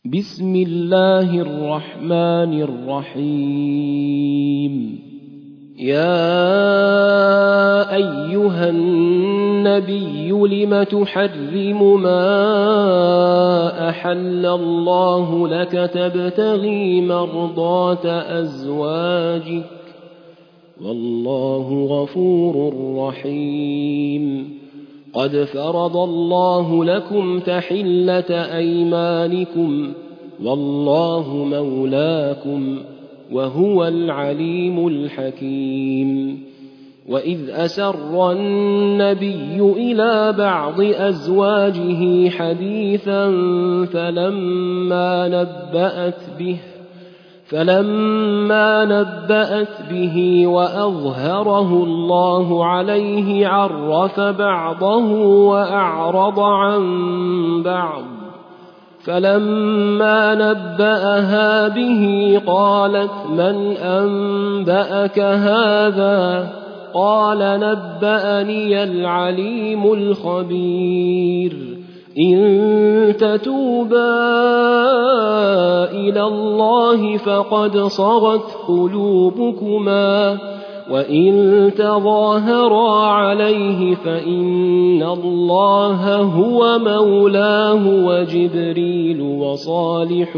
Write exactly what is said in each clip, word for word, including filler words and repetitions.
بسم الله الرحمن الرحيم. يا أيها النبي لم تحرم ما أحل الله لك تبتغي مرضات أزواجك والله غفور رحيم. قد فرض الله لكم تحلة أيمانكم والله مولاكم وهو العليم الحكيم. وإذ أسر النبي إلى بعض أزواجه حديثا فلما نبأت به فلما نبأت به وأظهره الله عليه عرف بعضه وأعرض عن بعض. فلما نبأها به قالت من أنبأك هذا؟ قال نبأني العليم الخبير. إن تتوبا إلى الله فقد صغت قلوبكما وإن تظاهرا عليه فإن الله هو مولاه وجبريل وصالح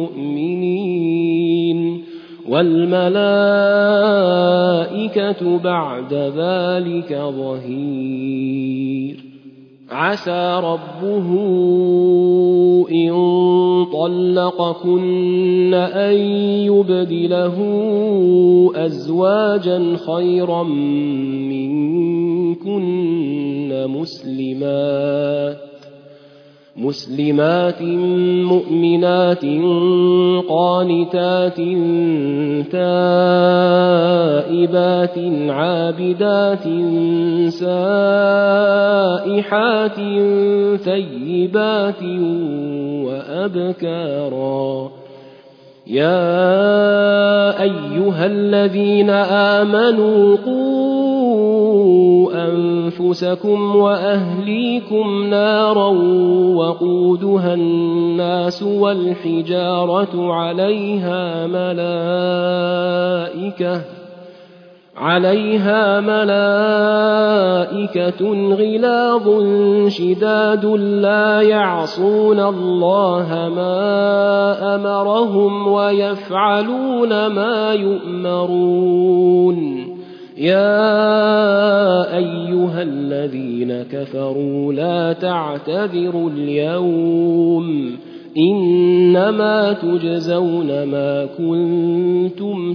المؤمنين والملائكة بعد ذلك ظهير. عسى ربه إن طلقكن أن يبدله أزواجا خيرا منكن مسلمات مسلمات مؤمنات قانتات تائبات عابدات سائحات ثيبات وأبكارا. يا أيها الذين آمنوا قوا أنفسكم وأهليكم نارا وقودها الناس والحجارة عليها ملائكة عليها ملائكة غلاظ شداد لا يعصون الله ما أمرهم ويفعلون ما يؤمرون. يا أيها الذين كفروا لا تعتذروا اليوم إنما تجزون ما كنتم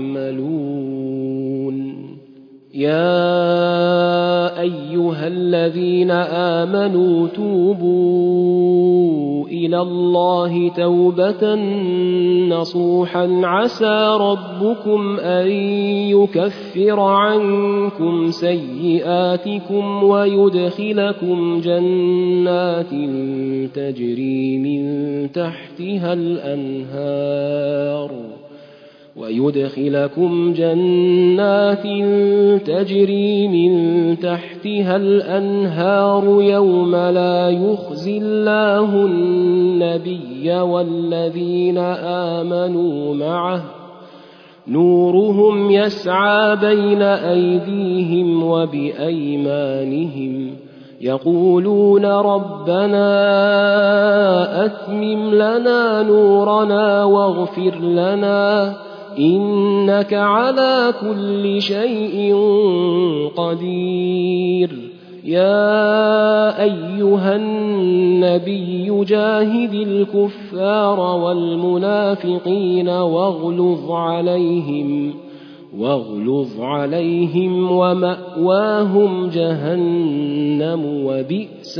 تعملون. يا أيها الذين آمنوا توبوا إلى الله توبة نصوحا عسى ربكم أن يكفر عنكم سيئاتكم ويدخلكم جنات تجري من تحتها الأنهار ويدخلكم جنات تجري من تحتها الأنهار يوم لا يخزي الله النبي والذين آمنوا معه نورهم يسعى بين أيديهم وبأيمانهم يقولون ربنا أتمم لنا نورنا واغفر لنا إنك على كل شيء قدير. يا أيها النبي جاهد الكفار والمنافقين واغلظ عليهم واغلظ عليهم ومأواهم جهنم وبئس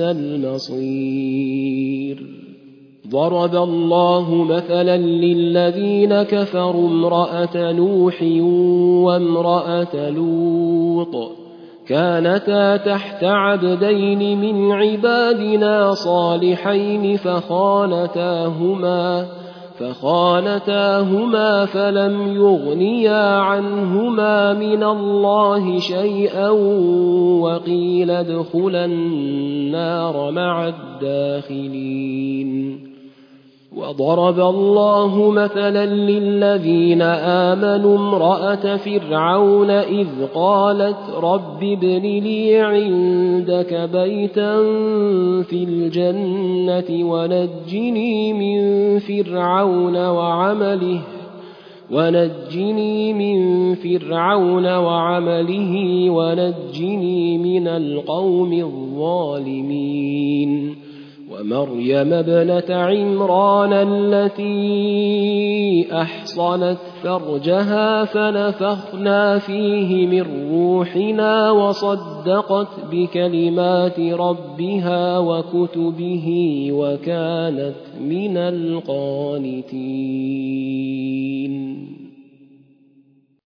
المصير. ضرب الله مثلا للذين كفروا امرأة نوح وامرأة لوط كانتا تحت عبدين من عبادنا صالحين فخانتاهما فخانتاهما فلم يغنيا عنهما من الله شيئا وقيل ادخلا النار مع الداخلين. وضرب الله مثلا للذين آمنوا امرأة فرعون إذ قالت رب ابن لي عندك بيتا في الجنة ونجني من فرعون وعمله ونجني من فرعون وعمله ونجني من القوم الظالمين ومريم ابنة عمران التي أحصنت فرجها فنفخنا فيه من روحنا وصدقت بكلمات ربها وكتبه وكانت من القانتين.